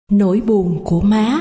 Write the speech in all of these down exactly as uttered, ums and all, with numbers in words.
Nỗi buồn của má.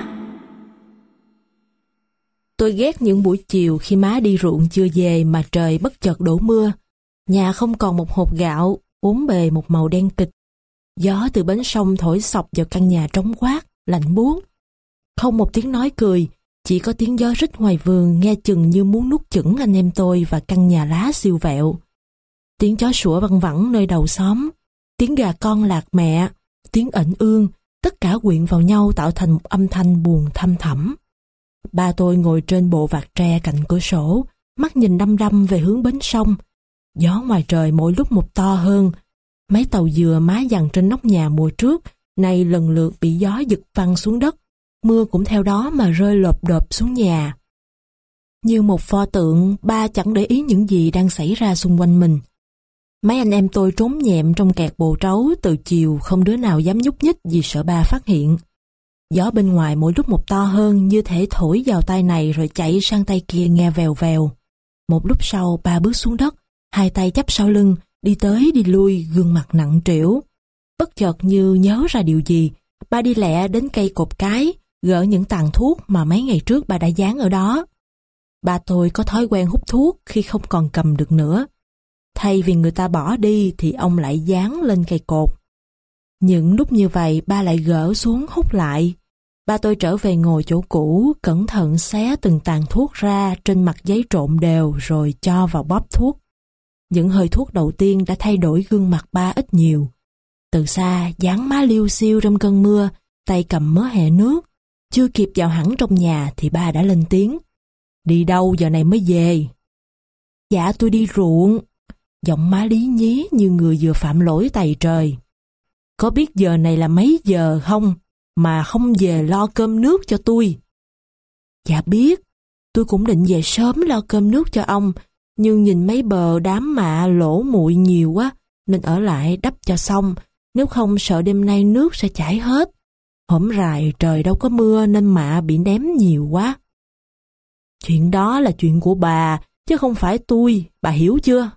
Tôi ghét những buổi chiều khi má đi ruộng chưa về mà trời bất chợt đổ mưa. Nhà không còn một hột gạo, bốn bề một màu đen kịch. Gió từ bến sông thổi xộc vào căn nhà trống quát, lạnh buốt. Không một tiếng nói cười, chỉ có tiếng gió rít ngoài vườn nghe chừng như muốn nuốt chửng anh em tôi và căn nhà lá siêu vẹo. Tiếng chó sủa văng vẳng nơi đầu xóm, tiếng gà con lạc mẹ, tiếng ẩn ương, tất cả quyện vào nhau tạo thành một âm thanh buồn thăm thẳm. Ba tôi ngồi trên bộ vạt tre cạnh cửa sổ, mắt nhìn đăm đăm về hướng bến sông. Gió ngoài trời mỗi lúc một to hơn. Mấy tàu dừa má dằn trên nóc nhà mùa trước, nay lần lượt bị gió giật văng xuống đất. Mưa cũng theo đó mà rơi lộp độp xuống nhà. Như một pho tượng, ba chẳng để ý những gì đang xảy ra xung quanh mình. Mấy anh em tôi trốn nhẹm trong kẹt bồ trấu từ chiều, không đứa nào dám nhúc nhích vì sợ ba phát hiện. Gió bên ngoài mỗi lúc một to hơn, như thể thổi vào tay này rồi chạy sang tay kia nghe vèo vèo. Một lúc sau ba bước xuống đất, hai tay chắp sau lưng, đi tới đi lui, gương mặt nặng trĩu. Bất chợt như nhớ ra điều gì, ba đi lẹ đến cây cột cái, gỡ những tàn thuốc mà mấy ngày trước ba đã dán ở đó. Ba tôi có thói quen hút thuốc khi không còn cầm được nữa. Thay vì người ta bỏ đi thì ông lại dán lên cây cột. Những lúc như vậy ba lại gỡ xuống hút lại. Ba tôi trở về ngồi chỗ cũ, cẩn thận xé từng tàn thuốc ra trên mặt giấy trộn đều rồi cho vào bóp thuốc. Những hơi thuốc đầu tiên đã thay đổi gương mặt ba ít nhiều. Từ xa, dáng má liêu xiêu trong cơn mưa, tay cầm mớ hẹ nước. Chưa kịp vào hẳn trong nhà thì ba đã lên tiếng. Đi đâu giờ này mới về? Dạ tôi đi ruộng. Giọng má lý nhí như người vừa phạm lỗi tày trời. Có biết giờ này là mấy giờ không? Mà không về lo cơm nước cho tôi. Dạ biết. Tôi cũng định về sớm lo cơm nước cho ông. Nhưng nhìn mấy bờ đám mạ lỗ muội nhiều quá, nên ở lại đắp cho xong. Nếu không sợ đêm nay nước sẽ chảy hết. Hổm rày trời đâu có mưa nên mạ bị ném nhiều quá. Chuyện đó là chuyện của bà, chứ không phải tôi, bà hiểu chưa?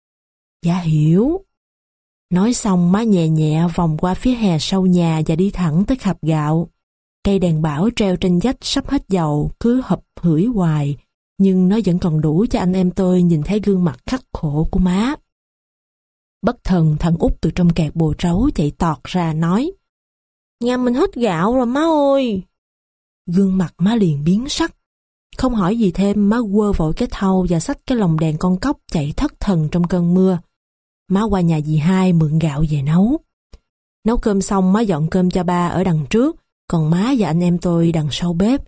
Dạ hiểu. Nói xong má nhẹ nhẹ vòng qua phía hè sau nhà và đi thẳng tới khạp gạo. Cây đèn bão treo trên vách sắp hết dầu, cứ hập hửi hoài, nhưng nó vẫn còn đủ cho anh em tôi nhìn thấy gương mặt khắc khổ của má. Bất thần thằng Út từ trong kẹt bồ trấu chạy tọt ra nói: Nhà mình hết gạo rồi má ơi. Gương mặt má liền biến sắc. Không hỏi gì thêm, má quơ vội cái thau và xách cái lồng đèn con cóc chạy thất thần trong cơn mưa. Má qua nhà dì hai mượn gạo về nấu. Nấu cơm xong má dọn cơm cho ba ở đằng trước, còn má và anh em tôi đằng sau bếp.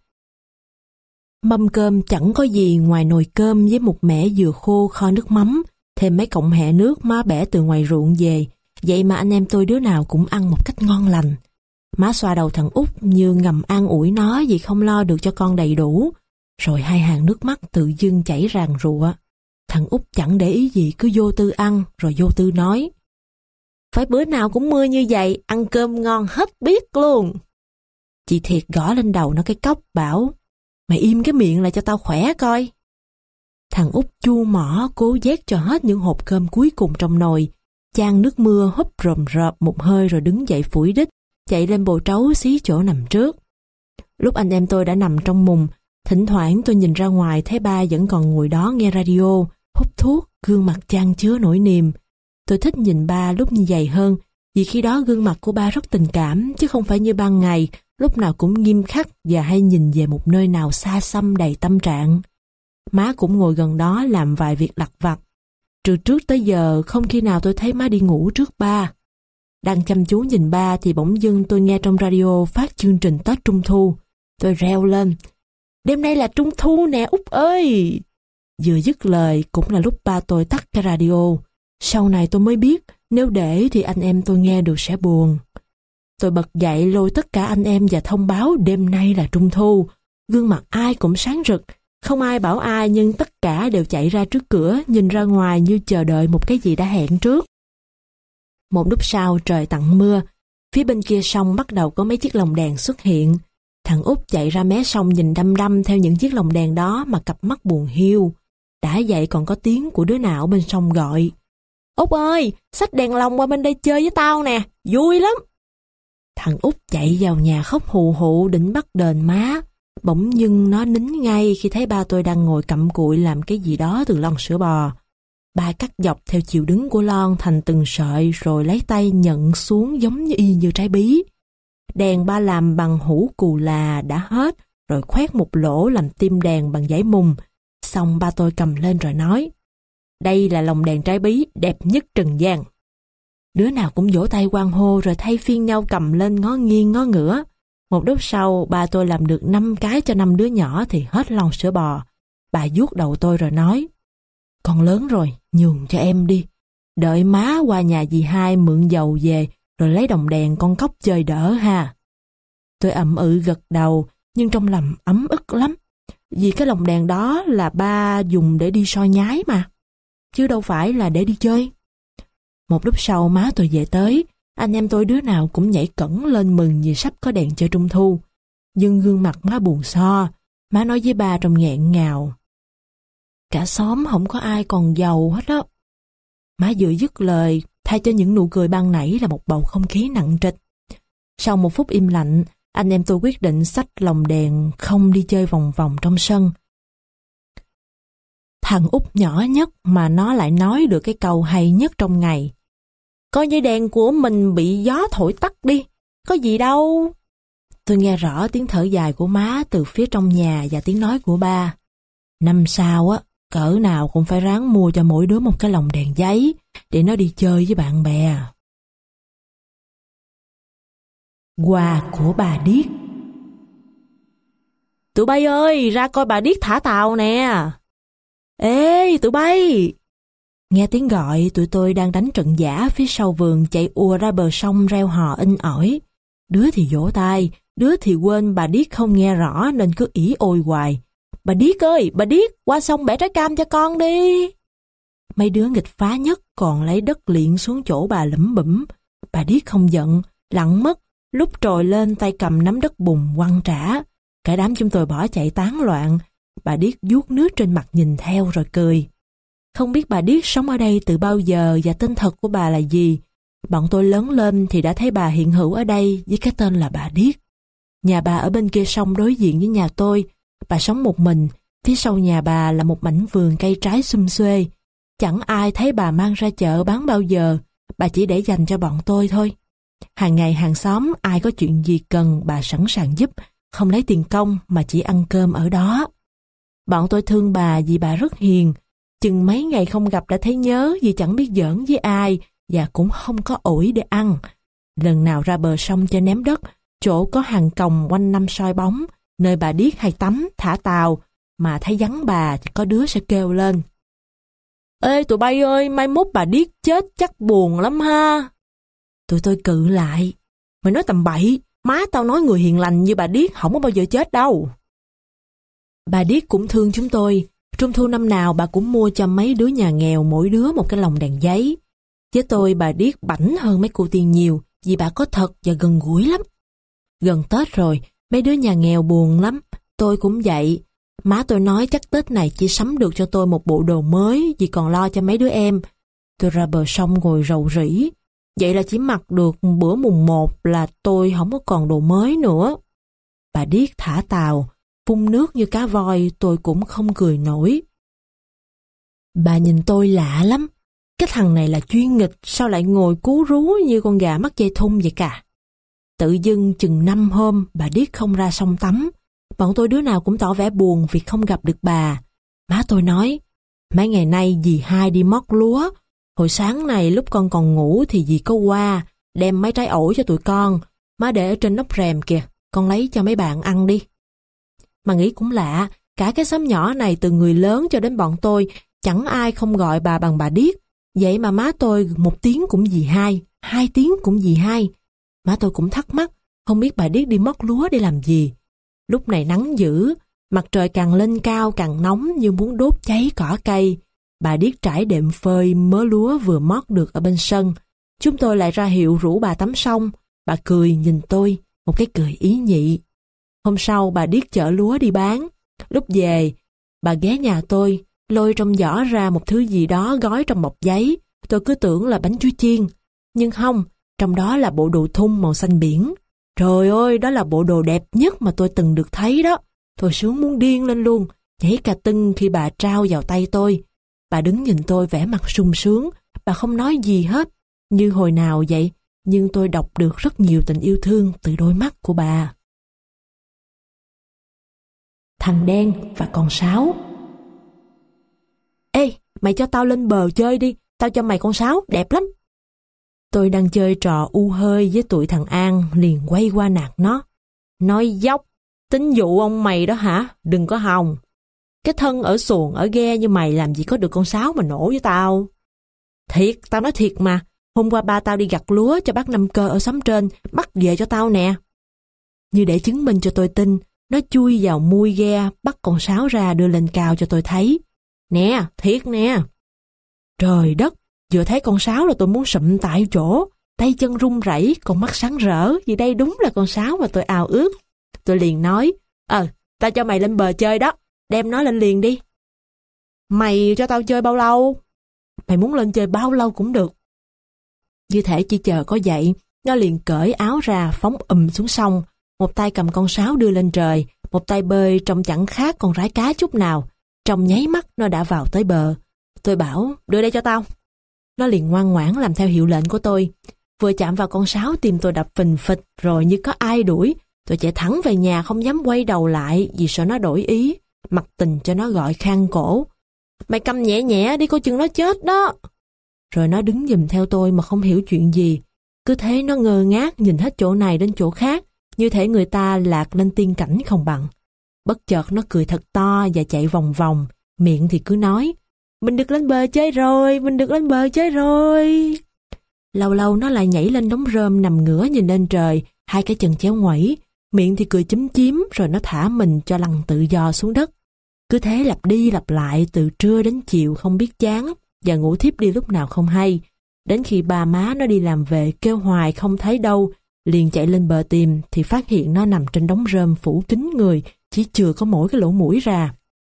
Mâm cơm chẳng có gì ngoài nồi cơm với một mẻ dừa khô kho nước mắm, thêm mấy cọng hẹ nước má bẻ từ ngoài ruộng về, vậy mà anh em tôi đứa nào cũng ăn một cách ngon lành. Má xoa đầu thằng Út như ngầm an ủi nó vì không lo được cho con đầy đủ, rồi hai hàng nước mắt tự dưng chảy ràn rụa. Thằng Út chẳng để ý gì cứ vô tư ăn, rồi vô tư nói: Phải bữa nào cũng mưa như vậy, ăn cơm ngon hết biết luôn. Chị Thiệt gõ lên đầu nó cái cốc bảo: Mày im cái miệng lại cho tao khỏe coi. Thằng Út chu mỏ cố vét cho hết những hộp cơm cuối cùng trong nồi, chan nước mưa húp rồm rợp một hơi rồi đứng dậy phủi đít, chạy lên bồ trấu xí chỗ nằm trước. Lúc anh em tôi đã nằm trong mùng, thỉnh thoảng tôi nhìn ra ngoài thấy ba vẫn còn ngồi đó nghe radio, hút thuốc, gương mặt chan chứa nỗi niềm. Tôi thích nhìn ba lúc như vậy hơn, vì khi đó gương mặt của ba rất tình cảm, chứ không phải như ban ngày, lúc nào cũng nghiêm khắc và hay nhìn về một nơi nào xa xăm đầy tâm trạng. Má cũng ngồi gần đó làm vài việc lặt vặt. Từ trước tới giờ không khi nào tôi thấy má đi ngủ trước ba. Đang chăm chú nhìn ba thì bỗng dưng tôi nghe trong radio phát chương trình Tết Trung Thu. Tôi reo lên: Đêm nay là Trung Thu nè Út ơi! Vừa dứt lời cũng là lúc ba tôi tắt cái radio. Sau này tôi mới biết nếu để thì anh em tôi nghe được sẽ buồn. Tôi bật dậy lôi tất cả anh em và thông báo đêm nay là Trung Thu. Gương mặt ai cũng sáng rực, không ai bảo ai nhưng tất cả đều chạy ra trước cửa nhìn ra ngoài như chờ đợi một cái gì đã hẹn trước. Một lúc sau trời tặng mưa, phía bên kia sông bắt đầu có mấy chiếc lồng đèn xuất hiện. Thằng Út chạy ra mé sông nhìn đăm đăm theo những chiếc lồng đèn đó mà cặp mắt buồn hiu. Đã vậy còn có tiếng của đứa nào bên sông gọi: Út ơi, xách đèn lồng qua bên đây chơi với tao nè, vui lắm. Thằng út chạy vào nhà khóc hù hụ định bắt đền má. Bỗng dưng nó nín ngay khi thấy ba tôi đang ngồi cặm cụi làm cái gì đó từ lon sữa bò. Ba cắt dọc theo chiều đứng của lon thành từng sợi rồi lấy tay nhận xuống giống như y như trái bí. Đèn ba làm bằng hũ cù là đã hết, rồi khoét một lỗ làm tim đèn bằng giấy mùng. Xong ba tôi cầm lên rồi nói: "Đây là lồng đèn trái bí đẹp nhất trần gian." Đứa nào cũng vỗ tay hoan hô rồi thay phiên nhau cầm lên ngó nghiêng ngó ngửa. Một lúc sau, ba tôi làm được năm cái cho năm đứa nhỏ thì hết lon sữa bò. Bà vuốt đầu tôi rồi nói: "Con lớn rồi, nhường cho em đi. Đợi má qua nhà dì hai mượn dầu về rồi lấy đồng đèn con cóc chơi đỡ ha." Tôi ậm ừ gật đầu, nhưng trong lòng ấm ức lắm. Vì cái lồng đèn đó là ba dùng để đi soi nhái mà, chứ đâu phải là để đi chơi. Một lúc sau má tôi về tới, anh em tôi đứa nào cũng nhảy cẫng lên mừng vì sắp có đèn chơi trung thu. Nhưng gương mặt má buồn so, má nói với ba trong nghẹn ngào: "Cả xóm không có ai còn giàu hết á." Má vừa dứt lời, thay cho những nụ cười ban nãy là một bầu không khí nặng trịch. Sau một phút im lặng, anh em tôi quyết định xách lồng đèn không đi chơi vòng vòng trong sân. Thằng út nhỏ nhất mà nó lại nói được cái câu hay nhất trong ngày: "Coi như đèn của mình bị gió thổi tắt đi, có gì đâu." Tôi nghe rõ tiếng thở dài của má từ phía trong nhà và tiếng nói của ba: "Năm sau á, cỡ nào cũng phải ráng mua cho mỗi đứa một cái lồng đèn giấy để nó đi chơi với bạn bè." Quà của bà Điếc. "Tụi bay ơi, ra coi bà Điếc thả tàu nè." "Ê, tụi bay!" Nghe tiếng gọi, tụi tôi đang đánh trận giả phía sau vườn chạy ùa ra bờ sông reo hò inh ỏi. Đứa thì vỗ tay, đứa thì quên bà Điếc không nghe rõ nên cứ ỉ ôi hoài: "Bà Điếc ơi, bà Điếc, qua sông bẻ trái cam cho con đi." Mấy đứa nghịch phá nhất còn lấy đất liệng xuống chỗ bà lẩm bẩm. Bà Điếc không giận, lặng mất, lúc trồi lên tay cầm nắm đất bùn quăng trả. Cả đám chúng tôi bỏ chạy tán loạn. Bà Điếc vuốt nước trên mặt nhìn theo rồi cười. Không biết bà Điếc sống ở đây từ bao giờ và tên thật của bà là gì. Bọn tôi lớn lên thì đã thấy bà hiện hữu ở đây với cái tên là bà Điếc. Nhà bà ở bên kia sông đối diện với nhà tôi. Bà sống một mình, phía sau nhà bà là một mảnh vườn cây trái sum xuê. Chẳng ai thấy bà mang ra chợ bán bao giờ, bà chỉ để dành cho bọn tôi thôi. Hàng ngày hàng xóm ai có chuyện gì cần bà sẵn sàng giúp, không lấy tiền công mà chỉ ăn cơm ở đó. Bọn tôi thương bà vì bà rất hiền, chừng mấy ngày không gặp đã thấy nhớ vì chẳng biết giỡn với ai và cũng không có ổi để ăn. Lần nào ra bờ sông cho ném đất, chỗ có hàng còng quanh năm soi bóng, nơi bà Điếc hay tắm, thả tàu, mà thấy vắng bà thì có đứa sẽ kêu lên: "Ê tụi bay ơi, mai mốt bà Điếc chết chắc buồn lắm ha." Tụi tôi cự lại: "Mày nói tầm bậy, má tao nói người hiền lành như bà Điếc không có bao giờ chết đâu." Bà Điếc cũng thương chúng tôi. Trung thu năm nào bà cũng mua cho mấy đứa nhà nghèo mỗi đứa một cái lồng đèn giấy. Với tôi bà Điếc bảnh hơn mấy cô Tiên nhiều vì bà có thật và gần gũi lắm. Gần Tết rồi, mấy đứa nhà nghèo buồn lắm. Tôi cũng vậy. Má tôi nói chắc Tết này chỉ sắm được cho tôi một bộ đồ mới vì còn lo cho mấy đứa em. Tôi ra bờ sông ngồi rầu rĩ. Vậy là chỉ mặc được bữa mùng một là tôi không có còn đồ mới nữa. Bà Điếc thả tàu, phun nước như cá voi, tôi cũng không cười nổi. Bà nhìn tôi lạ lắm. Cái thằng này là chuyên nghịch, sao lại ngồi cú rú như con gà mắc dây thun vậy cả. Tự dưng chừng năm hôm bà Điếc không ra sông tắm. Bọn tôi đứa nào cũng tỏ vẻ buồn vì không gặp được bà. Má tôi nói: "Mấy ngày nay dì hai đi mót lúa. Hồi sáng này lúc con còn ngủ thì dì có qua, đem mấy trái ổi cho tụi con. Má để ở trên nóc rèm kìa, con lấy cho mấy bạn ăn đi." Mà nghĩ cũng lạ, cả cái xóm nhỏ này từ người lớn cho đến bọn tôi, chẳng ai không gọi bà bằng bà Điếc. Vậy mà má tôi một tiếng cũng dì hai, hai tiếng cũng dì hai. Má tôi cũng thắc mắc, không biết bà Điếc đi mót lúa để làm gì. Lúc này nắng dữ, mặt trời càng lên cao càng nóng như muốn đốt cháy cỏ cây. Bà Điếc trải đệm phơi mớ lúa vừa mót được ở bên sân. Chúng tôi lại ra hiệu rủ bà tắm xong. Bà cười nhìn tôi, một cái cười ý nhị. Hôm sau bà Điếc chở lúa đi bán. Lúc về, bà ghé nhà tôi, lôi trong giỏ ra một thứ gì đó gói trong bọc giấy. Tôi cứ tưởng là bánh chuối chiên. Nhưng không, trong đó là bộ đồ thun màu xanh biển. Trời ơi, đó là bộ đồ đẹp nhất mà tôi từng được thấy đó. Tôi sướng muốn điên lên luôn, nhảy cà tưng khi bà trao vào tay tôi. Bà đứng nhìn tôi vẻ mặt sung sướng, bà không nói gì hết, như hồi nào vậy, nhưng tôi đọc được rất nhiều tình yêu thương từ đôi mắt của bà. Thằng đen và con sáo. Ê, mày cho tao lên bờ chơi đi, tao cho mày con sáo, đẹp lắm. Tôi đang chơi trò u hơi với tụi thằng An, liền quay qua nạt nó. Nói dốc, tính dụ ông mày đó hả, đừng có hòng. Cái thân ở xuồng ở ghe như mày làm gì có được con sáo mà nổ với tao. Thiệt, tao nói thiệt mà, hôm qua ba tao đi gặt lúa cho bác Năm Cơ ở xóm trên, bắt về cho tao nè. Như để chứng minh cho tôi tin, nó chui vào mui ghe, bắt con sáo ra đưa lên cao cho tôi thấy. Nè, thiệt nè. Trời đất, vừa thấy con sáo là tôi muốn sụm tại chỗ, tay chân run rẩy, con mắt sáng rỡ, vì đây đúng là con sáo mà tôi ao ước. Tôi liền nói, ờ, tao cho mày lên bờ chơi đó, đem nó lên liền đi. Mày cho tao chơi bao lâu? Mày muốn lên chơi bao lâu cũng được. Như thể chỉ chờ có vậy, nó liền cởi áo ra phóng ùm xuống sông, một tay cầm con sáo đưa lên trời, một tay bơi trông chẳng khác con rái cá chút nào. Trong nháy mắt nó đã vào tới bờ. Tôi bảo, đưa đây cho tao. Nó liền ngoan ngoãn làm theo hiệu lệnh của tôi. Vừa chạm vào con sáo tim tôi đập phình phịch, rồi như có ai đuổi. Tôi chạy thẳng về nhà không dám quay đầu lại vì sợ nó đổi ý, mặc tình cho nó gọi khang cổ. Mày cầm nhẹ nhẹ đi, coi chừng nó chết đó. Rồi nó đứng giùm theo tôi mà không hiểu chuyện gì. Cứ thế nó ngơ ngác nhìn hết chỗ này đến chỗ khác, như thể người ta lạc lên tiên cảnh không bằng. Bất chợt nó cười thật to và chạy vòng vòng, miệng thì cứ nói, mình được lên bờ chơi rồi, mình được lên bờ chơi rồi. Lâu lâu nó lại nhảy lên đống rơm nằm ngửa nhìn lên trời, hai cái chân chéo ngoẩy, miệng thì cười chúm chím, rồi nó thả mình cho lăn tự do xuống đất. Cứ thế lặp đi lặp lại từ trưa đến chiều không biết chán, và ngủ thiếp đi lúc nào không hay. Đến khi ba má nó đi làm về kêu hoài không thấy đâu, liền chạy lên bờ tìm thì phát hiện nó nằm trên đống rơm phủ kín người, chỉ chừa có mỗi cái lỗ mũi ra.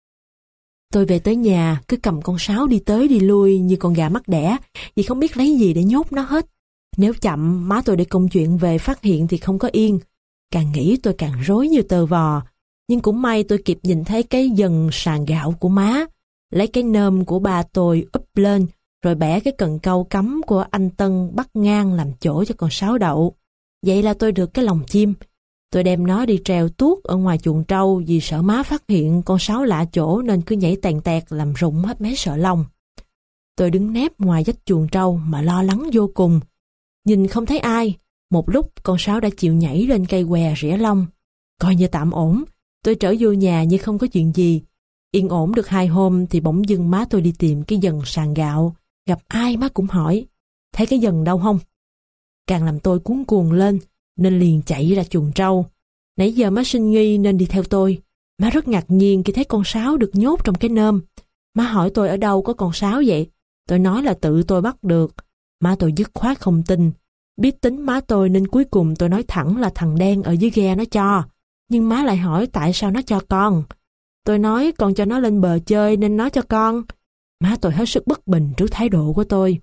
Tôi về tới nhà cứ cầm con sáo đi tới đi lui như con gà mắc đẻ, vì không biết lấy gì để nhốt nó hết. Nếu chậm má tôi để công chuyện về phát hiện thì không có yên. Càng nghĩ tôi càng rối như tờ vò. Nhưng cũng may tôi kịp nhìn thấy cái dần sàn gạo của má, lấy cái nơm của ba tôi úp lên, rồi bẻ cái cần câu cắm của anh Tân bắt ngang làm chỗ cho con sáo đậu. Vậy là tôi được cái lòng chim. Tôi đem nó đi treo tuốt ở ngoài chuồng trâu vì sợ má phát hiện con sáo lạ chỗ nên cứ nhảy tèn tẹt làm rụng hết mé sợ lông. Tôi đứng nép ngoài vách chuồng trâu mà lo lắng vô cùng. Nhìn không thấy ai, một lúc con sáo đã chịu nhảy lên cây què rỉa lông. Coi như tạm ổn, tôi trở vô nhà như không có chuyện gì. Yên ổn được hai hôm thì bỗng dưng má tôi đi tìm cái dần sàn gạo. Gặp ai má cũng hỏi, thấy cái dần đâu không? Càng làm tôi cuống cuồng lên, nên liền chạy ra chuồng trâu. Nãy giờ má sinh nghi nên đi theo tôi. Má rất ngạc nhiên khi thấy con sáo được nhốt trong cái nơm. Má hỏi tôi ở đâu có con sáo vậy? Tôi nói là tự tôi bắt được. Má tôi dứt khoát không tin. Biết tính má tôi nên cuối cùng tôi nói thẳng là thằng đen ở dưới ghe nó cho. Nhưng má lại hỏi tại sao nó cho con. Tôi nói con cho nó lên bờ chơi nên nó cho con. Má tôi hết sức bất bình trước thái độ của tôi.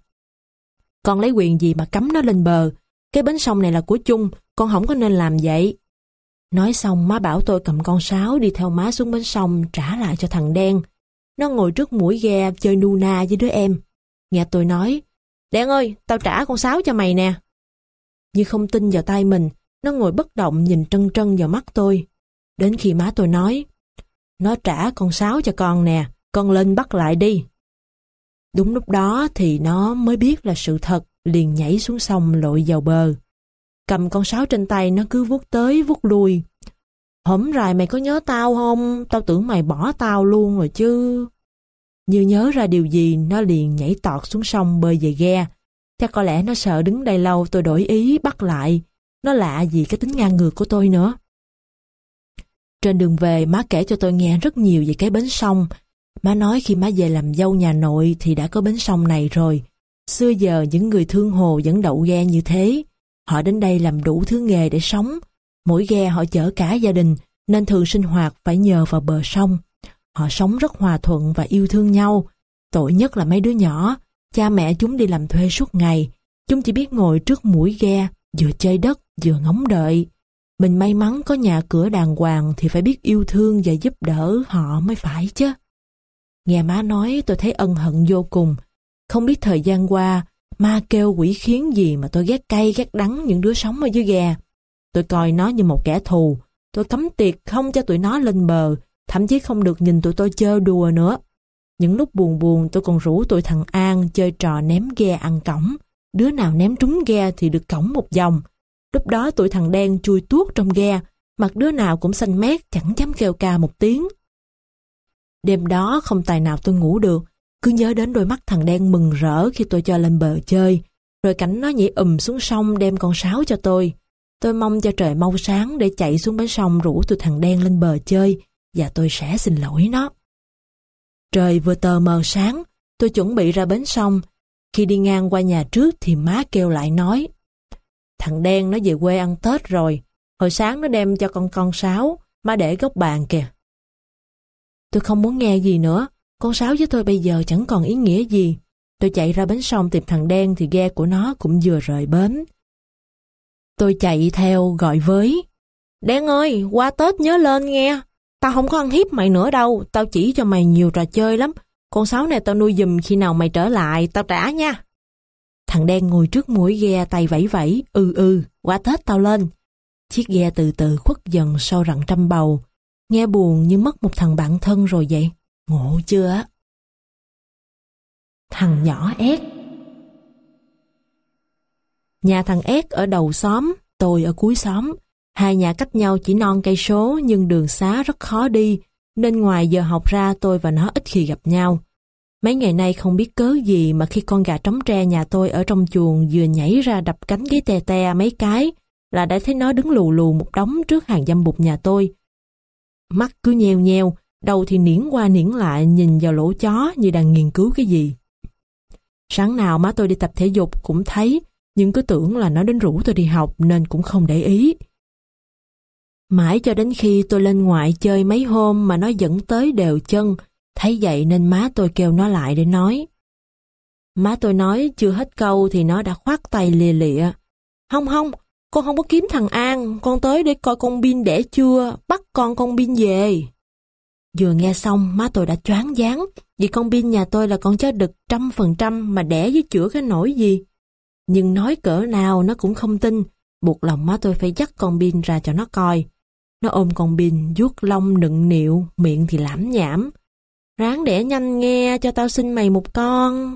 Con lấy quyền gì mà cấm nó lên bờ? Cái bến sông này là của chung, con không có nên làm vậy. Nói xong má bảo tôi cầm con sáo đi theo má xuống bến sông trả lại cho thằng đen. Nó ngồi trước mũi ghe chơi nu na với đứa em. Nghe tôi nói, Đen ơi, tao trả con sáo cho mày nè. Như không tin vào tay mình, nó ngồi bất động nhìn trân trân vào mắt tôi. Đến khi má tôi nói, nó trả con sáo cho con nè, con lên bắt lại đi. Đúng lúc đó thì nó mới biết là sự thật, liền nhảy xuống sông lội vào bờ. Cầm con sáo trên tay nó cứ vuốt tới vuốt lui. Hổm rày mày có nhớ tao không? Tao tưởng mày bỏ tao luôn rồi chứ. Như nhớ ra điều gì, nó liền nhảy tọt xuống sông bơi về ghe. Chắc có lẽ nó sợ đứng đây lâu tôi đổi ý bắt lại. Nó lạ gì cái tính ngang ngược của tôi nữa. Trên đường về má kể cho tôi nghe rất nhiều về cái bến sông. Má nói khi má về làm dâu nhà nội thì đã có bến sông này rồi. Xưa giờ những người thương hồ vẫn đậu ghe như thế. Họ đến đây làm đủ thứ nghề để sống. Mỗi ghe họ chở cả gia đình nên thường sinh hoạt phải nhờ vào bờ sông. Họ sống rất hòa thuận và yêu thương nhau. Tội nhất là mấy đứa nhỏ. Cha mẹ chúng đi làm thuê suốt ngày. Chúng chỉ biết ngồi trước mũi ghe, vừa chơi đất vừa ngóng đợi. Mình may mắn có nhà cửa đàng hoàng thì phải biết yêu thương và giúp đỡ họ mới phải chứ. Nghe má nói tôi thấy ân hận vô cùng. Không biết thời gian qua, ma kêu quỷ khiến gì mà tôi ghét cay ghét đắng những đứa sống ở dưới ghe. Tôi coi nó như một kẻ thù. Tôi cấm tiệt không cho tụi nó lên bờ, thậm chí không được nhìn tụi tôi chơi đùa nữa. Những lúc buồn buồn tôi còn rủ tụi thằng An chơi trò ném ghe ăn cổng. Đứa nào ném trúng ghe thì được cổng một vòng. Lúc đó tụi thằng đen chui tuốt trong ghe, mặt đứa nào cũng xanh mét, chẳng dám kêu ca một tiếng. Đêm đó không tài nào tôi ngủ được, cứ nhớ đến đôi mắt thằng đen mừng rỡ khi tôi cho lên bờ chơi, rồi cảnh nó nhảy ùm xuống sông đem con sáo cho tôi. Tôi mong cho trời mau sáng để chạy xuống bến sông rủ tụi thằng đen lên bờ chơi, và tôi sẽ xin lỗi nó. Trời vừa tờ mờ sáng, tôi chuẩn bị ra bến sông. Khi đi ngang qua nhà trước thì má kêu lại nói: "Thằng đen nó về quê ăn Tết rồi, hồi sáng nó đem cho con con sáo, má để góc bàn kìa." Tôi không muốn nghe gì nữa, con sáo với tôi bây giờ chẳng còn ý nghĩa gì. Tôi chạy ra bến sông tìm thằng đen thì ghe của nó cũng vừa rời bến. Tôi chạy theo gọi với: "Đen ơi, qua Tết nhớ lên nghe. Tao không có ăn hiếp mày nữa đâu, tao chỉ cho mày nhiều trò chơi lắm. Con sáo này tao nuôi giùm, khi nào mày trở lại tao trả nha." Thằng đen ngồi trước mũi ghe tay vẫy vẫy: "Ừ ừ, qua Tết tao lên." Chiếc ghe từ từ khuất dần sau rặng trăm bầu. Nghe buồn như mất một thằng bạn thân rồi vậy. Ngộ chưa á? Thằng nhỏ ét. Nhà thằng ét ở đầu xóm, tôi ở cuối xóm. Hai nhà cách nhau chỉ non cây số nhưng đường xá rất khó đi, nên ngoài giờ học ra tôi và nó ít khi gặp nhau. Mấy ngày nay không biết cớ gì mà khi con gà trống tre nhà tôi ở trong chuồng vừa nhảy ra đập cánh gáy te te mấy cái là đã thấy nó đứng lù lù một đống trước hàng dăm bụt nhà tôi. Mắt cứ nheo nheo, đầu thì niễn qua niễn lại nhìn vào lỗ chó như đang nghiên cứu cái gì. Sáng nào má tôi đi tập thể dục cũng thấy, nhưng cứ tưởng là nó đến rủ tôi đi học nên cũng không để ý. Mãi cho đến khi tôi lên ngoại chơi mấy hôm mà nó vẫn tới đều chân, thấy vậy nên má tôi kêu nó lại để nói. Má tôi nói chưa hết câu thì nó đã khoát tay lìa lịa: "Không không, con không có kiếm thằng An, con tới để coi con Bin đẻ chưa, bắt con con Bin về." Vừa nghe xong má tôi đã choáng váng, vì con Bin nhà tôi là con chó đực trăm phần trăm mà đẻ với chữa cái nổi gì. Nhưng nói cỡ nào nó cũng không tin, buộc lòng má tôi phải dắt con Bin ra cho nó coi. Nó ôm con Bin vuốt lông nựng nịu, miệng thì lảm nhảm: "Ráng đẻ nhanh nghe, cho tao xin mày một con."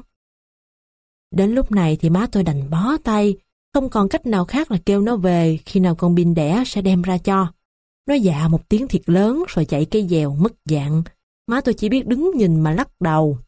Đến lúc này thì má tôi đành bó tay, không còn cách nào khác là kêu nó về, khi nào con Bin đẻ sẽ đem ra cho. Nó dạ một tiếng thiệt lớn rồi chạy cái dèo mất dạng. Má tôi chỉ biết đứng nhìn mà lắc đầu.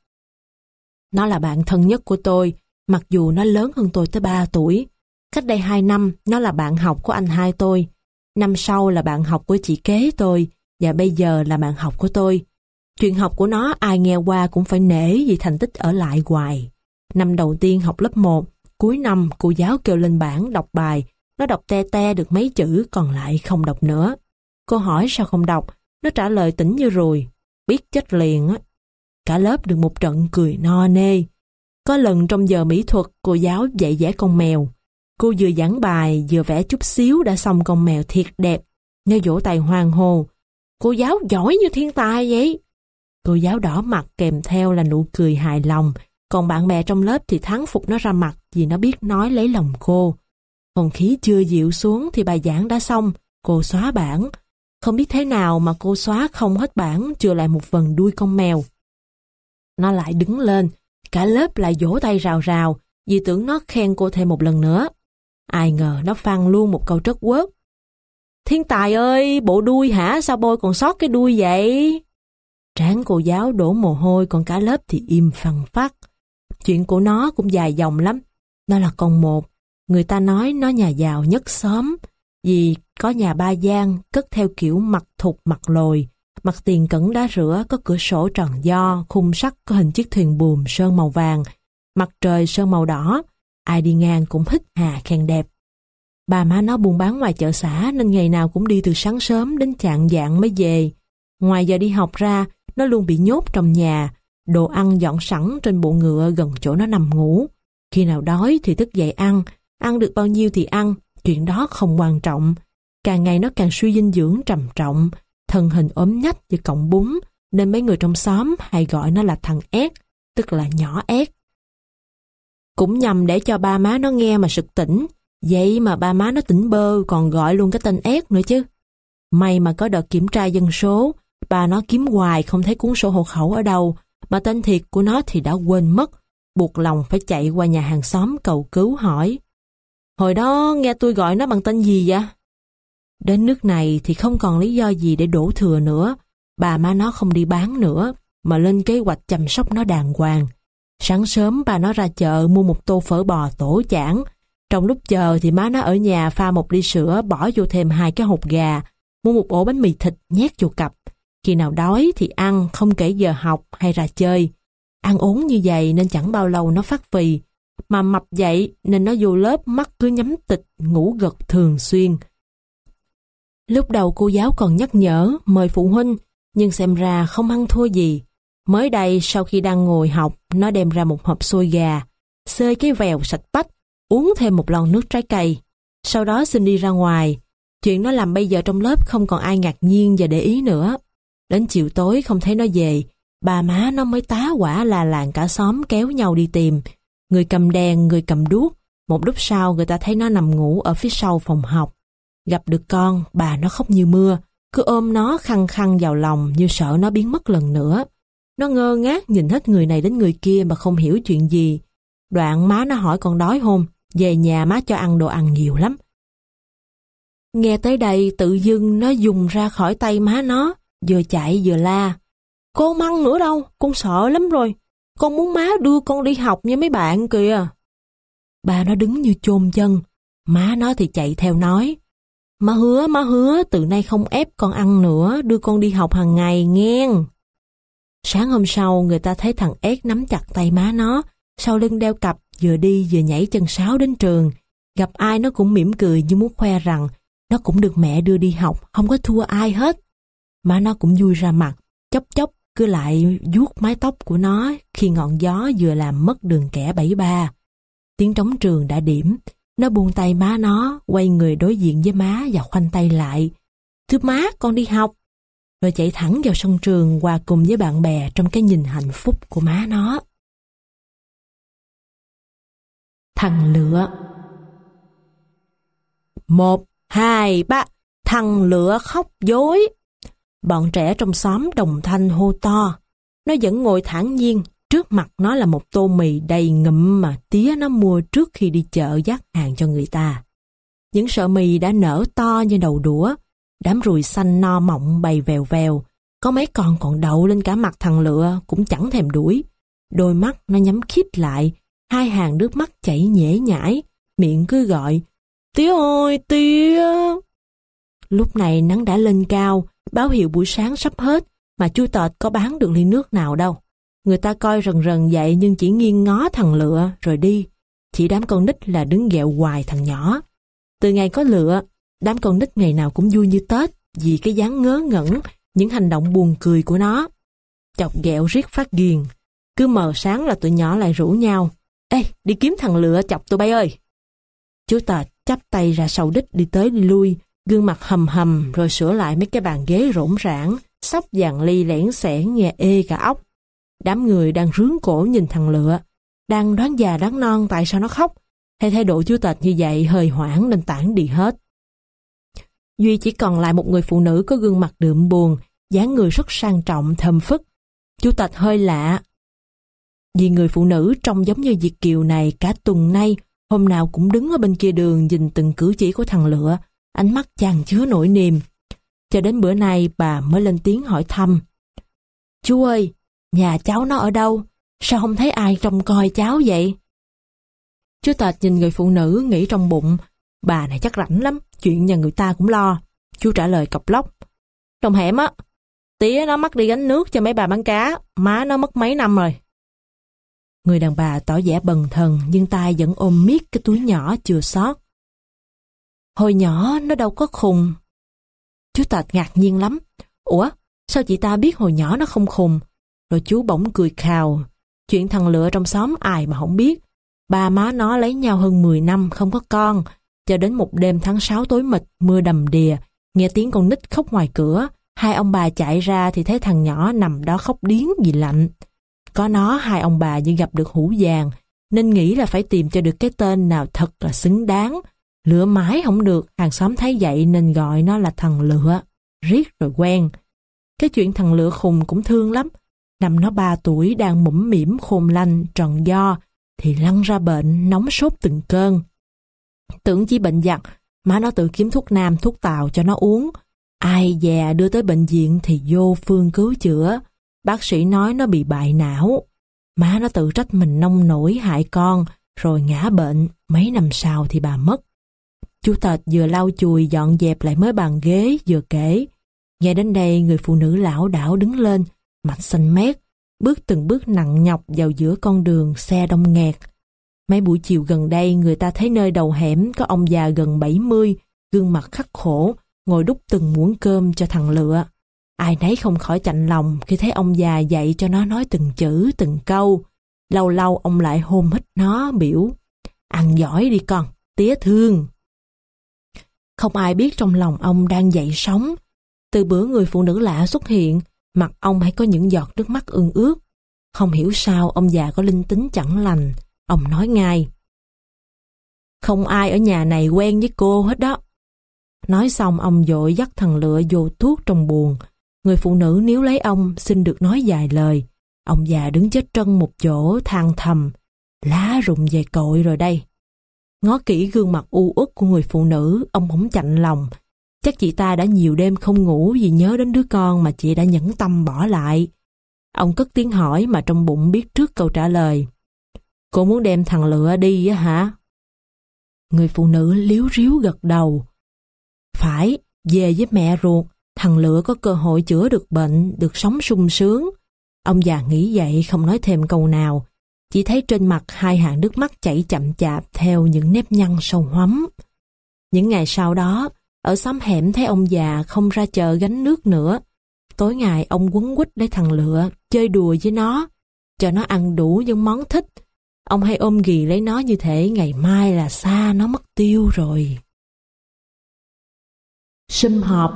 Nó là bạn thân nhất của tôi, mặc dù nó lớn hơn tôi tới ba tuổi. Cách đây hai năm, nó là bạn học của anh hai tôi. Năm sau là bạn học của chị kế tôi, và bây giờ là bạn học của tôi. Chuyện học của nó ai nghe qua cũng phải nể vì thành tích ở lại hoài. Năm đầu tiên học lớp một, cuối năm cô giáo kêu lên bảng đọc bài. Nó đọc te te được mấy chữ, còn lại không đọc nữa. Cô hỏi sao không đọc, nó trả lời tỉnh như ruồi: "Biết chết liền á." Cả lớp được một trận cười no nê. Có lần trong giờ mỹ thuật, cô giáo dạy vẽ con mèo. Cô vừa giảng bài vừa vẽ chút xíu đã xong con mèo thiệt đẹp. Nó vỗ tay hoan hô: "Cô giáo giỏi như thiên tài vậy." Cô giáo đỏ mặt kèm theo là nụ cười hài lòng, còn bạn bè trong lớp thì thắng phục nó ra mặt vì nó biết nói lấy lòng cô. Không khí chưa dịu xuống thì bài giảng đã xong, cô xóa bảng. Không biết thế nào mà cô xóa không hết bảng, chừa lại một phần đuôi con mèo. Nó lại đứng lên, cả lớp lại vỗ tay rào rào vì tưởng nó khen cô thêm một lần nữa. Ai ngờ nó phang luôn một câu trất quớt: "Thiên tài ơi, bộ đuôi hả, sao bôi còn sót cái đuôi vậy?" Trán cô giáo đổ mồ hôi, còn cả lớp thì im phăng phắc. Chuyện của nó cũng dài dòng lắm. Nó là con một, người ta nói nó nhà giàu nhất xóm, vì có nhà ba gian, cất theo kiểu mặt thục mặt lồi, mặt tiền cẩn đá rửa, có cửa sổ tròn do, khung sắt có hình chiếc thuyền buồm sơn màu vàng, mặt trời sơn màu đỏ, ai đi ngang cũng hít hà khen đẹp. Bà má nó buôn bán ngoài chợ xã nên ngày nào cũng đi từ sáng sớm đến chạng vạng mới về. Ngoài giờ đi học ra, nó luôn bị nhốt trong nhà, đồ ăn dọn sẵn trên bộ ngựa gần chỗ nó nằm ngủ. Khi nào đói thì thức dậy ăn, ăn được bao nhiêu thì ăn, chuyện đó không quan trọng. càng ngày nó càng suy dinh dưỡng trầm trọng, thân hình ốm nhách như cọng bún, nên mấy người trong xóm hay gọi nó là thằng ét, tức là nhỏ ét. Cũng nhằm để cho ba má nó nghe mà sực tỉnh, vậy mà ba má nó tỉnh bơ còn gọi luôn cái tên ét nữa chứ. May mà có đợt kiểm tra dân số, bà nó kiếm hoài không thấy cuốn sổ hộ khẩu ở đâu, mà tên thiệt của nó thì đã quên mất, buộc lòng phải chạy qua nhà hàng xóm cầu cứu hỏi. Hồi đó nghe tôi gọi nó bằng tên gì vậy? Đến nước này thì không còn lý do gì để đổ thừa nữa, bà má nó không đi bán nữa, mà lên kế hoạch chăm sóc nó đàng hoàng. Sáng sớm bà nó ra chợ mua một tô phở bò tổ chảng, trong lúc chờ thì má nó ở nhà pha một ly sữa bỏ vô thêm hai cái hột gà, mua một ổ bánh mì thịt nhét vô cặp. Khi nào đói thì ăn, không kể giờ học hay ra chơi. Ăn uống như vậy nên chẳng bao lâu nó phát phì, mà mập dậy nên nó vô lớp mắt cứ nhắm tịch, ngủ gật thường xuyên. Lúc đầu cô giáo còn nhắc nhở, mời phụ huynh, nhưng xem ra không ăn thua gì. Mới đây sau khi đang ngồi học, nó đem ra một hộp xôi gà, xơi cái vèo sạch bách, uống thêm một lon nước trái cây. Sau đó xin đi ra ngoài. Chuyện nó làm bây giờ trong lớp không còn ai ngạc nhiên và để ý nữa. Đến chiều tối không thấy nó về, bà má nó mới tá hỏa là làng cả xóm kéo nhau đi tìm. Người cầm đèn, người cầm đuốc. Một lúc sau người ta thấy nó nằm ngủ ở phía sau phòng học. Gặp được con, bà nó khóc như mưa, cứ ôm nó khăng khăng vào lòng như sợ nó biến mất lần nữa. Nó ngơ ngác nhìn hết người này đến người kia mà không hiểu chuyện gì. Đoạn má nó hỏi con đói không? Về nhà má cho ăn đồ ăn nhiều lắm. Nghe tới đây tự dưng nó dùng ra khỏi tay má nó, vừa chạy vừa la. Con không ăn nữa đâu, con sợ lắm rồi. Con muốn má đưa con đi học như mấy bạn kìa. Bà nó đứng như chôn chân, má nó thì chạy theo nói. Má hứa, má hứa, từ nay không ép con ăn nữa, đưa con đi học hàng ngày nghe. Sáng hôm sau, người ta thấy thằng ét nắm chặt tay má nó, sau lưng đeo cặp, vừa đi vừa nhảy chân sáo đến trường. Gặp ai nó cũng mỉm cười như muốn khoe rằng nó cũng được mẹ đưa đi học, không có thua ai hết. Má nó cũng vui ra mặt, chốc chốc cứ lại vuốt mái tóc của nó khi ngọn gió vừa làm mất đường kẻ bảy ba. Tiếng trống trường đã điểm, nó buông tay má nó, quay người đối diện với má và khoanh tay lại. Thưa má, con đi học. Rồi chạy thẳng vào sân trường hòa cùng với bạn bè trong cái nhìn hạnh phúc của má nó. Thằng lựa. Một, hai, ba, thằng lựa khóc dối. Bọn trẻ trong xóm đồng thanh hô to. Nó vẫn ngồi thản nhiên, trước mặt nó là một tô mì đầy ngụm mà tía nó mua trước khi đi chợ dắt hàng cho người ta. Những sợi mì đã nở to như đầu đũa, đám ruồi xanh no mọng bày vèo vèo, có mấy con còn đậu lên cả mặt thằng lựa cũng chẳng thèm đuổi. Đôi mắt nó nhắm khít lại, hai hàng nước mắt chảy nhễ nhãi, miệng cứ gọi, tía ơi tía. Lúc này nắng đã lên cao, báo hiệu buổi sáng sắp hết, mà chú Tệt có bán được ly nước nào đâu. Người ta coi rần rần vậy nhưng chỉ nghiêng ngó thằng lựa rồi đi. Chỉ đám con nít là đứng ghẹo hoài thằng nhỏ. Từ ngày có lựa, đám con nít ngày nào cũng vui như Tết vì cái dáng ngớ ngẩn, những hành động buồn cười của nó. Chọc ghẹo riết phát ghiền. Cứ mờ sáng là tụi nhỏ lại rủ nhau. Ê, đi kiếm thằng lựa chọc tụi bay ơi. Chú Tệt chắp tay ra sau đít đi tới đi lui, gương mặt hầm hầm rồi sửa lại mấy cái bàn ghế rỗng rãng, xóc dàn ly lẻn xẻn nghe ê cả óc. Đám người đang rướn cổ nhìn thằng lựa, đang đoán già đoán non tại sao nó khóc. Hay thái độ chú Tệt như vậy hơi hoảng nên tản đi hết. Duy chỉ còn lại một người phụ nữ có gương mặt đượm buồn, dáng người rất sang trọng thơm phức. Chú Tệt hơi lạ, vì người phụ nữ trông giống như Việt kiều này cả tuần nay, hôm nào cũng đứng ở bên kia đường nhìn từng cử chỉ của thằng lựa, ánh mắt chan chứa nỗi niềm. Cho đến bữa nay bà mới lên tiếng hỏi thăm. Chú ơi, nhà cháu nó ở đâu? Sao không thấy ai trông coi cháu vậy? Chú Tệt nhìn người phụ nữ nghĩ trong bụng, bà này chắc rảnh lắm, chuyện nhà người ta cũng lo. Chú trả lời cọc lóc. Trong hẻm á, tía nó mắc đi gánh nước cho mấy bà bán cá, má nó mất mấy năm rồi. Người đàn bà tỏ vẻ bần thần nhưng tay vẫn ôm miết cái túi nhỏ chưa xót. Hồi nhỏ nó đâu có khùng. Chú Tệt ngạc nhiên lắm. Ủa, sao chị ta biết hồi nhỏ nó không khùng? Rồi chú bỗng cười khào. Chuyện thằng lựa trong xóm ai mà không biết. Ba má nó lấy nhau hơn mười năm không có con, cho đến một đêm tháng sáu tối mịt, mưa đầm đìa, nghe tiếng con nít khóc ngoài cửa, hai ông bà chạy ra thì thấy thằng nhỏ nằm đó khóc điếng vì lạnh. Có nó hai ông bà như gặp được hũ vàng, nên nghĩ là phải tìm cho được cái tên nào thật là xứng đáng. Lựa mãi không được, hàng xóm thấy vậy nên gọi nó là thằng Lựa, riết rồi quen. Cái chuyện thằng Lựa khùng cũng thương lắm. Năm nó ba tuổi đang mũm mĩm khôn lanh, tròn do, thì lăn ra bệnh, nóng sốt từng cơn. Tưởng chỉ bệnh giặt, má nó tự kiếm thuốc nam, thuốc tàu cho nó uống. Ai dè đưa tới bệnh viện thì vô phương cứu chữa. Bác sĩ nói nó bị bại não. Má nó tự trách mình nông nổi hại con, rồi ngã bệnh, mấy năm sau thì bà mất. Chú Tệt vừa lau chùi dọn dẹp lại mới bàn ghế vừa kể. Nghe đến đây người phụ nữ lảo đảo đứng lên, mặt xanh mét, bước từng bước nặng nhọc vào giữa con đường xe đông nghẹt. Mấy buổi chiều gần đây người ta thấy nơi đầu hẻm có ông già gần bảy mươi, gương mặt khắc khổ, ngồi đút từng muỗng cơm cho thằng Lựa. Ai nấy không khỏi chạnh lòng khi thấy ông già dạy cho nó nói từng chữ, từng câu. Lâu lâu ông lại hôn hít nó, biểu: ăn giỏi đi con, tía thương. Không ai biết trong lòng ông đang dậy sóng. Từ bữa người phụ nữ lạ xuất hiện, mặt ông hay có những giọt nước mắt ương ướt. Không hiểu sao ông già có linh tính chẳng lành. Ông nói ngay: không ai ở nhà này quen với cô hết đó. Nói xong ông vội dắt thằng Lựa vô tuốt trong buồng. Người phụ nữ níu lấy ông xin được nói vài lời. Ông già đứng chết trân một chỗ than thầm: lá rụng về cội rồi đây. Ngó kỹ gương mặt u uất của người phụ nữ, ông bỗng chạnh lòng. Chắc chị ta đã nhiều đêm không ngủ vì nhớ đến đứa con mà chị đã nhẫn tâm bỏ lại. Ông cất tiếng hỏi mà trong bụng biết trước câu trả lời: cô muốn đem thằng Lựa đi á hả? Người phụ nữ líu ríu gật đầu. Phải, về với mẹ ruột, thằng Lựa có cơ hội chữa được bệnh, được sống sung sướng. Ông già nghĩ vậy không nói thêm câu nào, chỉ thấy trên mặt hai hàng nước mắt chảy chậm chạp theo những nếp nhăn sâu hoắm. Những ngày sau đó, ở xóm hẻm thấy ông già không ra chợ gánh nước nữa. Tối ngày ông quấn quýt lấy thằng Lựa, chơi đùa với nó, cho nó ăn đủ những món thích. Ông hay ôm ghì lấy nó như thể ngày mai là xa nó mất tiêu rồi. Sum họp.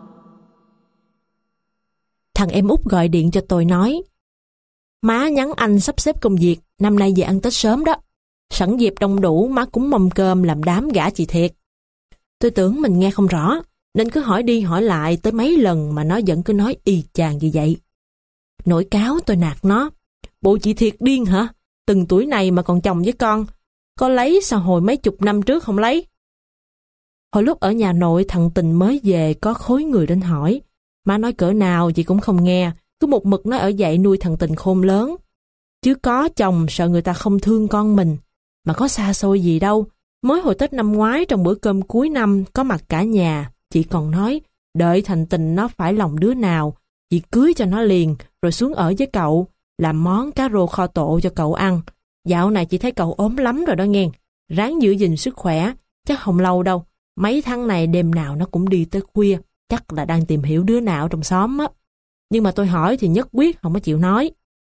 Thằng em út gọi điện cho tôi nói: má nhắn anh sắp xếp công việc, năm nay về ăn Tết sớm đó. Sẵn dịp đông đủ, má cúng mâm cơm làm đám gả chị Thiệt. Tôi tưởng mình nghe không rõ, nên cứ hỏi đi hỏi lại tới mấy lần mà nó vẫn cứ nói y chang như vậy. Nổi cáo tôi nạt nó: bộ chị Thiệt điên hả? Từng tuổi này mà còn chồng với con, có lấy sao hồi mấy chục năm trước không lấy? Hồi lúc ở nhà nội thằng Tình mới về có khối người đến hỏi. Má nói cỡ nào chị cũng không nghe, cứ một mực nói ở dậy nuôi thằng Tình khôn lớn. Chứ có chồng sợ người ta không thương con mình, mà có xa xôi gì đâu. Mới hồi Tết năm ngoái trong bữa cơm cuối năm có mặt cả nhà, chị còn nói đợi thằng Tình nó phải lòng đứa nào, chị cưới cho nó liền rồi xuống ở với cậu, làm món cá rô kho tộ cho cậu ăn. Dạo này chị thấy cậu ốm lắm rồi đó nghe, ráng giữ gìn sức khỏe, chắc không lâu đâu. Mấy tháng này đêm nào nó cũng đi tới khuya, chắc là đang tìm hiểu đứa nào trong xóm á. Nhưng mà tôi hỏi thì nhất quyết không có chịu nói.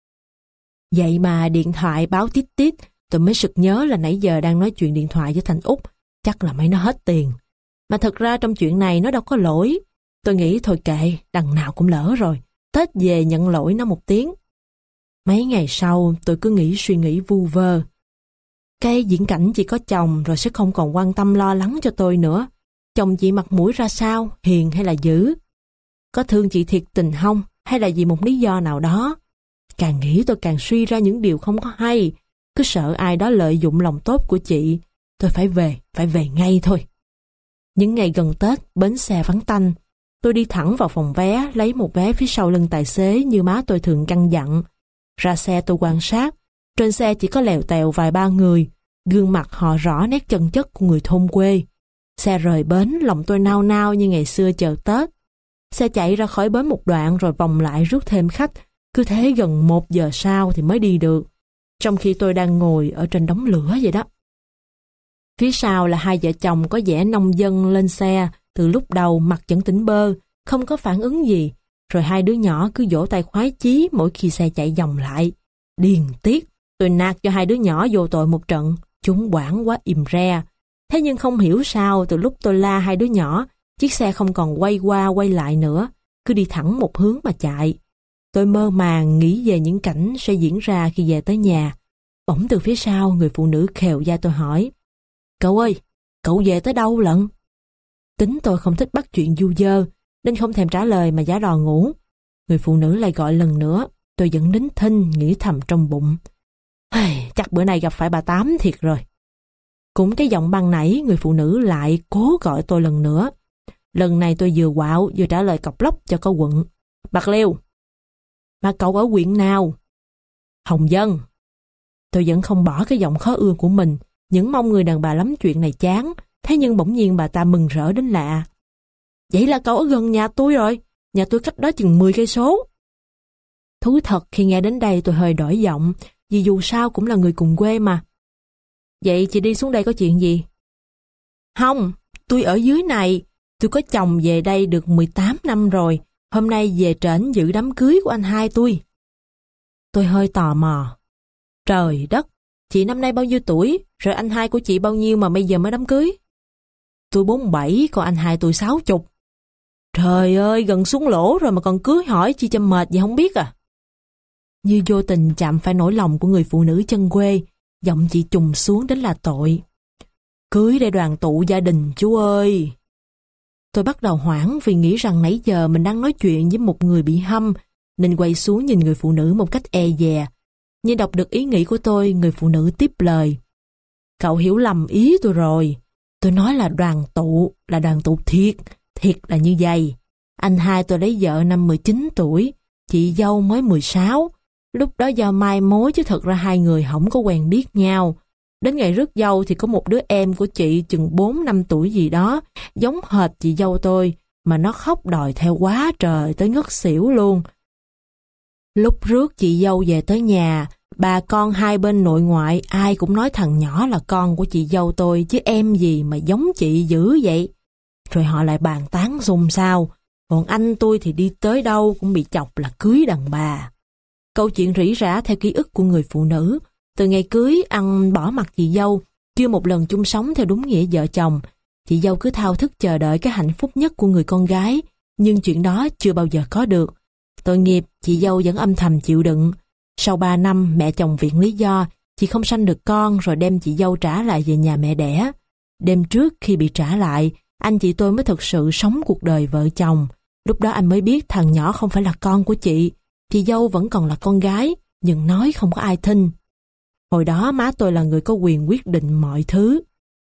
Vậy mà điện thoại báo tít tít, tôi mới sực nhớ là nãy giờ đang nói chuyện điện thoại với thằng Út, chắc là mấy nó hết tiền. Mà thật ra trong chuyện này nó đâu có lỗi. Tôi nghĩ thôi kệ, đằng nào cũng lỡ rồi, Tết về nhận lỗi nó một tiếng. Mấy ngày sau tôi cứ nghĩ suy nghĩ vu vơ. Cái diễn cảnh chị có chồng rồi sẽ không còn quan tâm lo lắng cho tôi nữa. Chồng chị mặt mũi ra sao, hiền hay là dữ? Có thương chị thiệt tình không, hay là vì một lý do nào đó? Càng nghĩ tôi càng suy ra những điều không có hay. Cứ sợ ai đó lợi dụng lòng tốt của chị. Tôi phải về, phải về ngay thôi. Những ngày gần Tết, bến xe vắng tanh. Tôi đi thẳng vào phòng vé, lấy một vé phía sau lưng tài xế như má tôi thường căn dặn. Ra xe tôi quan sát. Trên xe chỉ có lèo tèo vài ba người. Gương mặt họ rõ nét chân chất của người thôn quê. Xe rời bến, lòng tôi nao nao như ngày xưa chờ Tết. Xe chạy ra khỏi bến một đoạn rồi vòng lại rước thêm khách. Cứ thế gần một giờ sau thì mới đi được. Trong khi tôi đang ngồi ở trên đống lửa vậy đó. Phía sau là hai vợ chồng có vẻ nông dân lên xe. Từ lúc đầu mặt vẫn tỉnh bơ, không có phản ứng gì. Rồi hai đứa nhỏ cứ vỗ tay khoái chí mỗi khi xe chạy vòng lại. Điên tiết, tôi nạt cho hai đứa nhỏ vô tội một trận. Chúng quảng quá im re. Thế nhưng không hiểu sao từ lúc tôi la hai đứa nhỏ, chiếc xe không còn quay qua quay lại nữa, cứ đi thẳng một hướng mà chạy. Tôi mơ màng nghĩ về những cảnh sẽ diễn ra khi về tới nhà. Bỗng từ phía sau người phụ nữ khều da tôi hỏi: "Cậu ơi, cậu về tới đâu lận?" Tính tôi không thích bắt chuyện du dơ, nên không thèm trả lời mà giả đò ngủ. Người phụ nữ lại gọi lần nữa, tôi vẫn nín thinh nghĩ thầm trong bụng: chắc bữa nay gặp phải bà Tám thiệt rồi. Cũng cái giọng ban nãy, người phụ nữ lại cố gọi tôi lần nữa. Lần này tôi vừa quạo vừa trả lời cọc lóc cho có quận: "Bạc Liêu." "Mà cậu ở huyện nào?" "Hồng Dân." Tôi vẫn không bỏ cái giọng khó ưa của mình, những mong người đàn bà lắm chuyện này chán. Thế nhưng bỗng nhiên bà ta mừng rỡ đến lạ: "Vậy là cậu ở gần nhà tôi rồi, nhà tôi cách đó chừng mười cây số." Thú thật khi nghe đến đây tôi hơi đổi giọng, vì dù sao cũng là người cùng quê mà. "Vậy chị đi xuống đây có chuyện gì?" "Không, tôi ở dưới này, tôi có chồng về đây được mười tám năm rồi, hôm nay về trển dự đám cưới của anh hai tôi." Tôi hơi tò mò. "Trời đất, chị năm nay bao nhiêu tuổi, rồi anh hai của chị bao nhiêu mà bây giờ mới đám cưới?" "Tôi bốn mươi bảy, còn anh hai tôi sáu mươi." "Trời ơi, gần xuống lỗ rồi mà còn cưới hỏi chi cho mệt vậy không biết à?" Như vô tình chạm phải nỗi lòng của người phụ nữ chân quê, giọng chị trùng xuống đến là tội: "Cưới để đoàn tụ gia đình chú ơi." Tôi bắt đầu hoảng vì nghĩ rằng nãy giờ mình đang nói chuyện với một người bị hâm, nên quay xuống nhìn người phụ nữ một cách e dè. Nhưng đọc được ý nghĩ của tôi, người phụ nữ tiếp lời: "Cậu hiểu lầm ý tôi rồi. Tôi nói là đoàn tụ, là đoàn tụ thiệt, thiệt là như vậy. Anh hai tôi lấy vợ năm mười chín tuổi, chị dâu mới mười sáu. Lúc đó do mai mối chứ thật ra hai người không có quen biết nhau. Đến ngày rước dâu thì có một đứa em của chị chừng bốn năm tuổi gì đó, giống hệt chị dâu tôi, mà nó khóc đòi theo quá trời tới ngất xỉu luôn. Lúc rước chị dâu về tới nhà, bà con hai bên nội ngoại ai cũng nói thằng nhỏ là con của chị dâu tôi, chứ em gì mà giống chị dữ vậy. Rồi họ lại bàn tán xôn xao, còn anh tôi thì đi tới đâu cũng bị chọc là cưới đàn bà." Câu chuyện rỉ rả theo ký ức của người phụ nữ. Từ ngày cưới, ăn bỏ mặt chị dâu, chưa một lần chung sống theo đúng nghĩa vợ chồng. Chị dâu cứ thao thức chờ đợi cái hạnh phúc nhất của người con gái, nhưng chuyện đó chưa bao giờ có được. Tội nghiệp, chị dâu vẫn âm thầm chịu đựng. Sau ba năm, mẹ chồng viện lý do chị không sanh được con, rồi đem chị dâu trả lại về nhà mẹ đẻ. Đêm trước khi bị trả lại, anh chị tôi mới thực sự sống cuộc đời vợ chồng. Lúc đó anh mới biết thằng nhỏ không phải là con của chị. Chị dâu vẫn còn là con gái, nhưng nói không có ai tin. Hồi đó má tôi là người có quyền quyết định mọi thứ.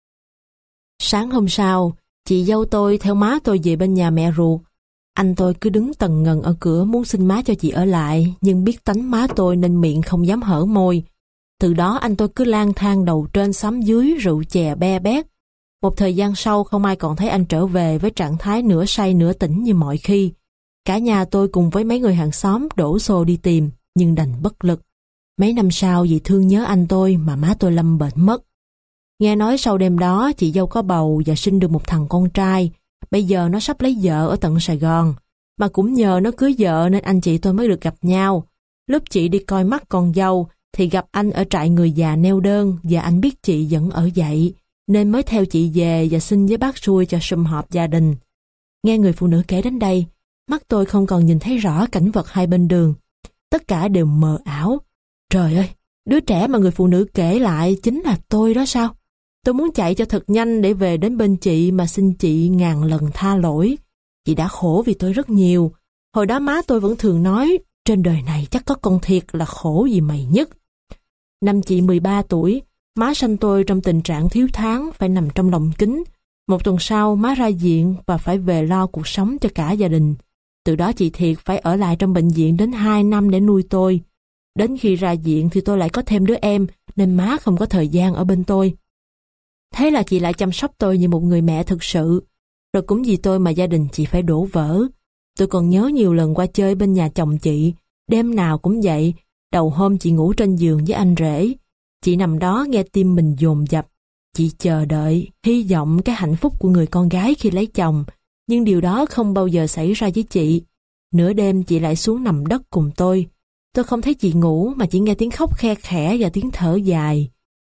Sáng hôm sau, chị dâu tôi theo má tôi về bên nhà mẹ ruột. Anh tôi cứ đứng tần ngần ở cửa muốn xin má cho chị ở lại, nhưng biết tánh má tôi nên miệng không dám hở môi. Từ đó anh tôi cứ lang thang đầu trên xóm dưới, rượu chè be bét. Một thời gian sau không ai còn thấy anh trở về với trạng thái nửa say nửa tỉnh như mọi khi. Cả nhà tôi cùng với mấy người hàng xóm đổ xô đi tìm, nhưng đành bất lực. Mấy năm sau vì thương nhớ anh tôi mà má tôi lâm bệnh mất. Nghe nói sau đêm đó chị dâu có bầu và sinh được một thằng con trai. Bây giờ nó sắp lấy vợ ở tận Sài Gòn. Mà cũng nhờ nó cưới vợ nên anh chị tôi mới được gặp nhau. Lúc chị đi coi mắt con dâu thì gặp anh ở trại người già neo đơn, và anh biết chị vẫn ở dậy nên mới theo chị về và xin với bác xui cho sum họp gia đình. Nghe người phụ nữ kể đến đây, mắt tôi không còn nhìn thấy rõ cảnh vật hai bên đường. Tất cả đều mờ ảo. Trời ơi, đứa trẻ mà người phụ nữ kể lại chính là tôi đó sao? Tôi muốn chạy cho thật nhanh để về đến bên chị mà xin chị ngàn lần tha lỗi. Chị đã khổ vì tôi rất nhiều. Hồi đó má tôi vẫn thường nói, trên đời này chắc có con thiệt là khổ vì mày nhất. Năm chị mười ba tuổi, má sanh tôi trong tình trạng thiếu thốn, phải nằm trong lồng kính. Một tuần sau, má ra viện và phải về lo cuộc sống cho cả gia đình. Từ đó chị Thiệt phải ở lại trong bệnh viện đến hai năm để nuôi tôi. Đến khi ra viện thì tôi lại có thêm đứa em, nên má không có thời gian ở bên tôi. Thế là chị lại chăm sóc tôi như một người mẹ thực sự. Rồi cũng vì tôi mà gia đình chị phải đổ vỡ. Tôi còn nhớ nhiều lần qua chơi bên nhà chồng chị, đêm nào cũng vậy. Đầu hôm chị ngủ trên giường với anh rể. Chị nằm đó nghe tim mình dồn dập. Chị chờ đợi, hy vọng cái hạnh phúc của người con gái khi lấy chồng. Nhưng điều đó không bao giờ xảy ra với chị. Nửa đêm chị lại xuống nằm đất cùng tôi. Tôi không thấy chị ngủ mà chỉ nghe tiếng khóc khe khẽ và tiếng thở dài.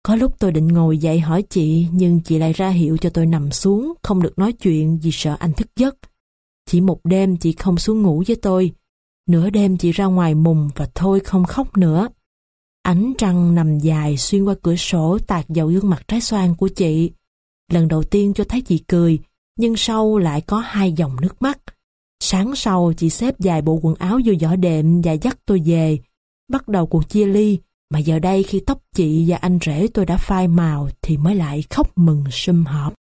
Có lúc tôi định ngồi dậy hỏi chị, nhưng chị lại ra hiệu cho tôi nằm xuống, không được nói chuyện vì sợ anh thức giấc. Chỉ một đêm chị không xuống ngủ với tôi. Nửa đêm chị ra ngoài mùng và thôi không khóc nữa. Ánh trăng nằm dài xuyên qua cửa sổ tạt vào gương mặt trái xoan của chị. Lần đầu tiên tôi thấy chị cười, nhưng sau lại có hai dòng nước mắt. Sáng sau chị xếp vài bộ quần áo vô giỏ đệm và dắt tôi về. Bắt đầu cuộc chia ly, mà giờ đây khi tóc chị và anh rể tôi đã phai màu thì mới lại khóc mừng sum họp.